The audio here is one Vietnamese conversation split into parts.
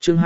chương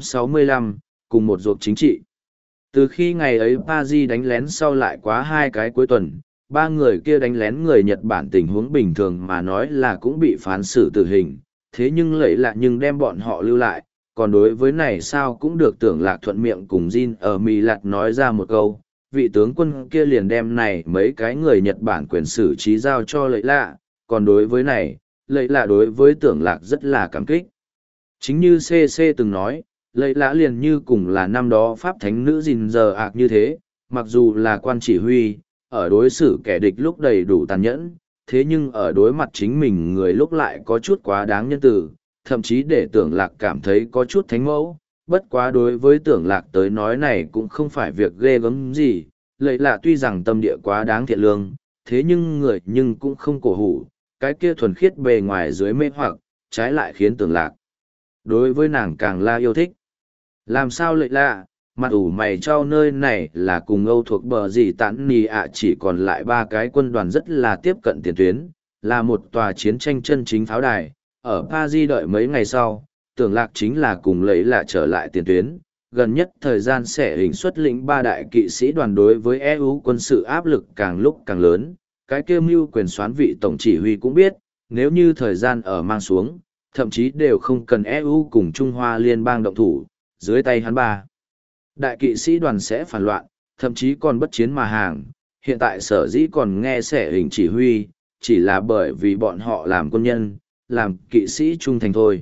265, cùng một ruột chính trị. Từ khi ngày ấy Paris đánh lén sau lại quá 2 cái cuối tuần, 3 người kia đánh lén người Nhật Bản tình huống bình thường mà nói là cũng bị phán xử tử hình, thế nhưng lẫy lạ nhưng đem bọn họ lưu lại, còn đối với này sao cũng được Tưởng Lạc thuận miệng cùng Jin ở Mì Lạt nói ra một câu, vị tướng quân kia liền đem này mấy cái người Nhật Bản quyền xử trí giao cho lẫy lạ, còn đối với này, lẫy lạ đối với Tưởng Lạc rất là cảm kích. Chính như CC từng nói, lẫy lạ liền như cùng là năm đó Pháp Thánh nữ Jin giờ ạc như thế, mặc dù là quan chỉ huy, ở đối xử kẻ địch lúc đầy đủ tàn nhẫn, thế nhưng ở đối mặt chính mình người lúc lại có chút quá đáng nhân từ, thậm chí để Tưởng Lạc cảm thấy có chút thánh mẫu. Bất quá đối với Tưởng Lạc tới nói này cũng không phải việc ghê gớm gì, lẫy lạ tuy rằng tâm địa quá đáng thiện lương, thế nhưng người nhưng cũng không cổ hủ, cái kia thuần khiết bề ngoài dưới mê hoặc, trái lại khiến Tưởng Lạc đối với nàng càng la yêu thích. Làm sao lẫy lạ, mặt ủ mày trao nơi này là cùng Âu thuộc bờ gì tãn nì ạ chỉ còn lại 3 cái quân đoàn rất là tiếp cận tiền tuyến, là một tòa chiến tranh chân chính pháo đài. Ở Paris đợi mấy ngày sau, Tưởng Lạc chính là cùng lẫy lạ trở lại tiền tuyến, gần nhất thời gian sẽ hình xuất lĩnh 3 đại kỵ sĩ đoàn đối với EU quân sự áp lực càng lúc càng lớn, cái kêu mưu quyền soán vị tổng chỉ huy cũng biết, nếu như thời gian ở mang xuống, thậm chí đều không cần EU cùng Trung Hoa Liên bang động thủ, dưới tay hắn 3. Đại kỵ sĩ đoàn sẽ phản loạn, thậm chí còn bất chiến mà hàng, hiện tại sở dĩ còn nghe sẽ hình chỉ huy, chỉ là bởi vì bọn họ làm quân nhân, làm kỵ sĩ trung thành thôi.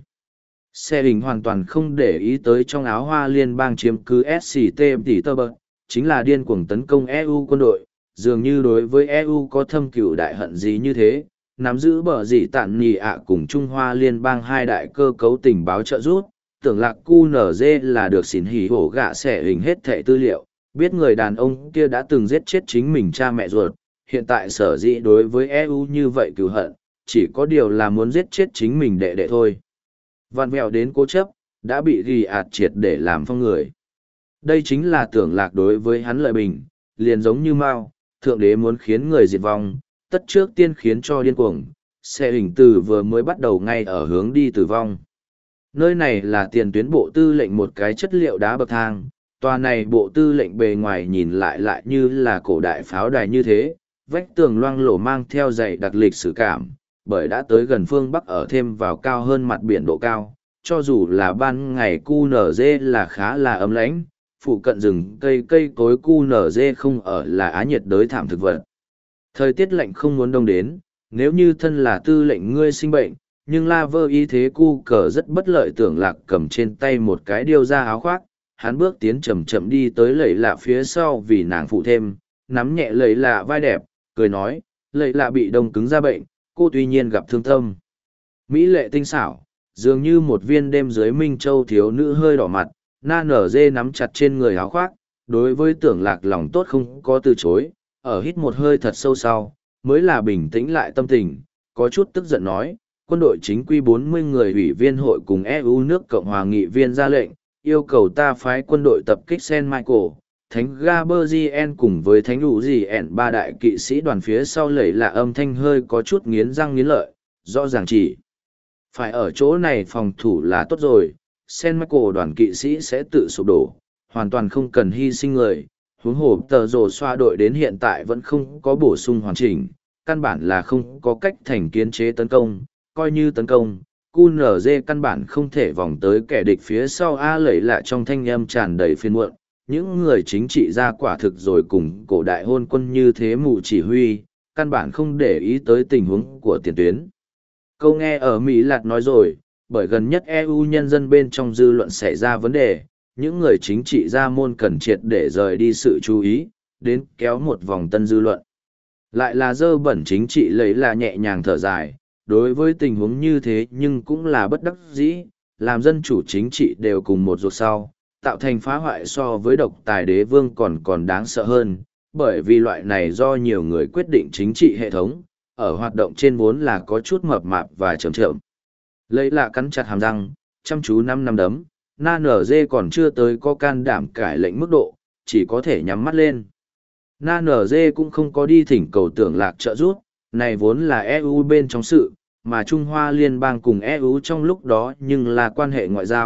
Xe hình hoàn toàn không để ý tới trong áo hoa liên bang chiếm cứ SCT tỷ tơ bật, chính là điên cuồng tấn công EU quân đội, dường như đối với EU có thâm cửu đại hận gì như thế, nắm giữ bờ gì tản nhì ạ cùng Trung Hoa liên bang 2 đại cơ cấu tình báo trợ giúp. Tưởng Lạc QNZ là được xỉn hỉ hổ gạ xẻ hình hết thẻ tư liệu, biết người đàn ông kia đã từng giết chết chính mình cha mẹ ruột, hiện tại sở dĩ đối với EU như vậy cừu hận, chỉ có điều là muốn giết chết chính mình đệ đệ thôi. Vạn vẹo đến cố chấp, đã bị ghi ạt triệt để làm phong người. Đây chính là Tưởng Lạc đối với hắn lợi bình, liền giống như Mao, thượng đế muốn khiến người diệt vong, tất trước tiên khiến cho điên cuồng, xe hình từ vừa mới bắt đầu ngay ở hướng đi tử vong. Nơi này là tiền tuyến bộ tư lệnh một cái chất liệu đá bậc thang, tòa này bộ tư lệnh bề ngoài nhìn lại như là cổ đại pháo đài như thế, vách tường loang lổ mang theo dày đặc lịch sử cảm, bởi đã tới gần phương Bắc ở thêm vào cao hơn mặt biển độ cao, cho dù là ban ngày QNZ là khá là ấm lãnh, phụ cận rừng cây cối QNZ không ở là á nhiệt đới thảm thực vật. Thời tiết lạnh không muốn đông đến, nếu như thân là tư lệnh ngươi sinh bệnh, nhưng la vơ y thế cu cờ rất bất lợi. Tưởng Lạc cầm trên tay một cái điêu ra áo khoác, hắn bước tiến chậm chậm đi tới lẫy lạ phía sau vì nàng phụ thêm, nắm nhẹ lẫy lạ vai đẹp, cười nói, lẫy lạ bị đông cứng ra bệnh, cô tuy nhiên gặp thương tâm. Mỹ lệ tinh xảo, dường như một viên đêm dưới Minh Châu thiếu nữ hơi đỏ mặt, na nở dê nắm chặt trên người áo khoác, đối với Tưởng Lạc lòng tốt không có từ chối, ở hít một hơi thật sâu sau, mới là bình tĩnh lại tâm tình, có chút tức giận nói, quân đội chính quy 40 người ủy viên hội cùng EU nước Cộng hòa nghị viên ra lệnh, yêu cầu ta phái quân đội tập kích Saint Michael, Thánh Gaberzien cùng với Thánh Đủ Gì ẻn 3 đại kỵ sĩ đoàn phía sau lẫy lạ âm thanh hơi có chút nghiến răng nghiến lợi, rõ ràng chỉ phải ở chỗ này phòng thủ là tốt rồi, Saint Michael đoàn kỵ sĩ sẽ tự sụp đổ, hoàn toàn không cần hy sinh người, huống hồ tờ rồ xoa đội đến hiện tại vẫn không có bổ sung hoàn chỉnh, căn bản là không có cách thành kiến chế tấn công, coi như tấn công, QNZ căn bản không thể vòng tới kẻ địch phía sau A lẫy lạ trong thanh âm tràn đầy phiền muộn. Những người chính trị ra quả thực rồi cùng cổ đại hôn quân như thế mù chỉ huy, căn bản không để ý tới tình huống của tiền tuyến. Câu nghe ở Mỹ Lạt nói rồi, bởi gần nhất EU nhân dân bên trong dư luận xảy ra vấn đề, những người chính trị gia môn cần triệt để rời đi sự chú ý, đến kéo một vòng tân dư luận. Lại là dơ bẩn chính trị lẫy là nhẹ nhàng thở dài, đối với tình huống như thế nhưng cũng là bất đắc dĩ, làm dân chủ chính trị đều cùng một ruột sau, tạo thành phá hoại so với độc tài đế vương còn đáng sợ hơn, bởi vì loại này do nhiều người quyết định chính trị hệ thống, ở hoạt động trên vốn là có chút mập mạp và chậm chậm. Lẫy lạ cắn chặt hàm răng, chăm chú năm đấm, na nở dê còn chưa tới có can đảm cải lệnh mức độ, chỉ có thể nhắm mắt lên. Na nở dê cũng không có đi thỉnh cầu Tưởng Lạc trợ giúp, này vốn là EU bên trong sự, mà Trung Hoa Liên bang cùng EU trong lúc đó nhưng là quan hệ ngoại giao,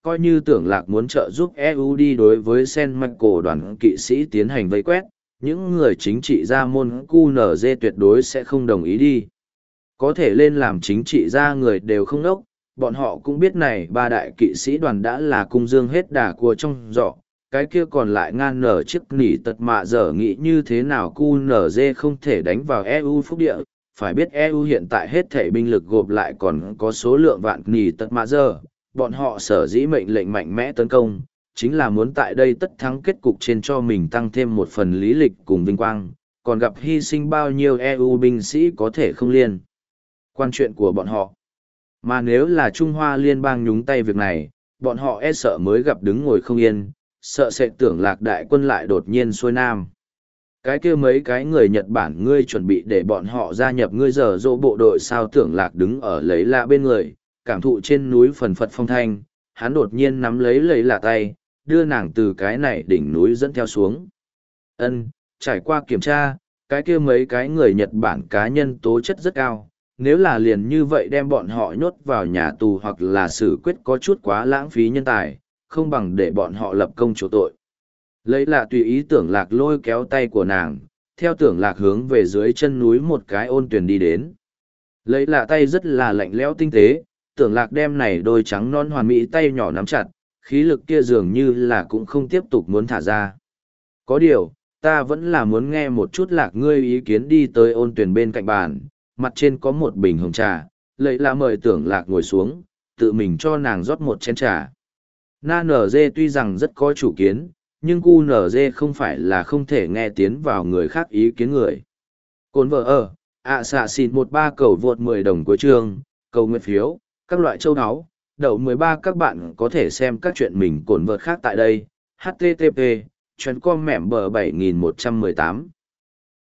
coi như tưởng lạc muốn trợ giúp EU đi đối với Saint Michael đoàn kỵ sĩ tiến hành vây quét, những người chính trị gia môn QNZ tuyệt đối sẽ không đồng ý đi. Có thể lên làm chính trị gia người đều không nốc, bọn họ cũng biết này ba đại kỵ sĩ đoàn đã là cung dương hết đà cua trong giỏ, cái kia còn lại ngan nở chiếc nỉ tật mạ giờ nghĩ như thế nào QNZ không thể đánh vào EU phúc địa, phải biết EU hiện tại hết thể binh lực gộp lại còn có số lượng vạn nỉ tật mạ giờ, bọn họ sở dĩ mệnh lệnh mạnh mẽ tấn công, chính là muốn tại đây tất thắng kết cục trên cho mình tăng thêm một phần lý lịch cùng vinh quang, còn gặp hy sinh bao nhiêu EU binh sĩ có thể không liên quan chuyện của bọn họ. Mà nếu là Trung Hoa Liên bang nhúng tay việc này, bọn họ e sợ mới gặp đứng ngồi không yên, sợ sẽ tưởng lạc đại quân lại đột nhiên xuôi nam. Cái kia mấy cái người Nhật Bản ngươi chuẩn bị để bọn họ gia nhập ngươi dở dỗ bộ đội sao tưởng lạc đứng ở lấy lạ bên người, cảm thụ trên núi phần phật phong thanh, hắn đột nhiên nắm lấy lạ tay, đưa nàng từ cái này đỉnh núi dẫn theo xuống. Trải qua kiểm tra, cái kia mấy cái người Nhật Bản cá nhân tố chất rất cao, nếu là liền như vậy đem bọn họ nhốt vào nhà tù hoặc là xử quyết có chút quá lãng phí nhân tài, không bằng để bọn họ lập công chỗ tội. Lấy là tùy ý tưởng lạc lôi kéo tay của nàng, theo tưởng lạc hướng về dưới chân núi một cái ôn tuyển đi đến. Lấy là tay rất là lạnh lẽo tinh tế, tưởng lạc đem này đôi trắng non hoàn mỹ tay nhỏ nắm chặt, khí lực kia dường như là cũng không tiếp tục muốn thả ra. Có điều, ta vẫn là muốn nghe một chút lạc ngươi ý kiến đi tới ôn tuyển bên cạnh bàn, mặt trên có một bình hồng trà, lấy là mời tưởng lạc ngồi xuống, tự mình cho nàng rót một chén trà. Na nở dê tuy rằng rất có chủ kiến, nhưng cu nở dê không phải là không thể nghe tiến vào người khác ý kiến người. Cồn vợ ở, xạ xịt 13 cầu vượt 10 đồng của chương, cầu nguyện phiếu, các loại châu áo, đậu 13 các bạn có thể xem các chuyện mình cồn vợt khác tại đây, http, chuyến com mẹm bờ 7118.